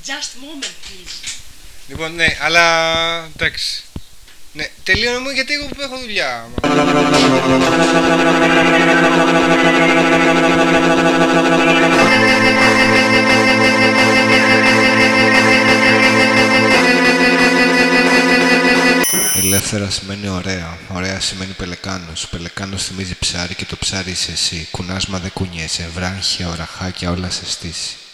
Just a moment, please. Λοιπόν, ναι, αλλά εντάξει. Ναι, τελείωνε μου γιατί εγώ που έχω δουλειά. Ελεύθερα σημαίνει ωραία. Ωραία σημαίνει πελεκάνος. Πελεκάνος θυμίζει ψάρι και το ψάρι είσαι εσύ. Κουνάσμα δεν κουνιέσαι. Βράχια, οραχάκια, όλα σε στήσει.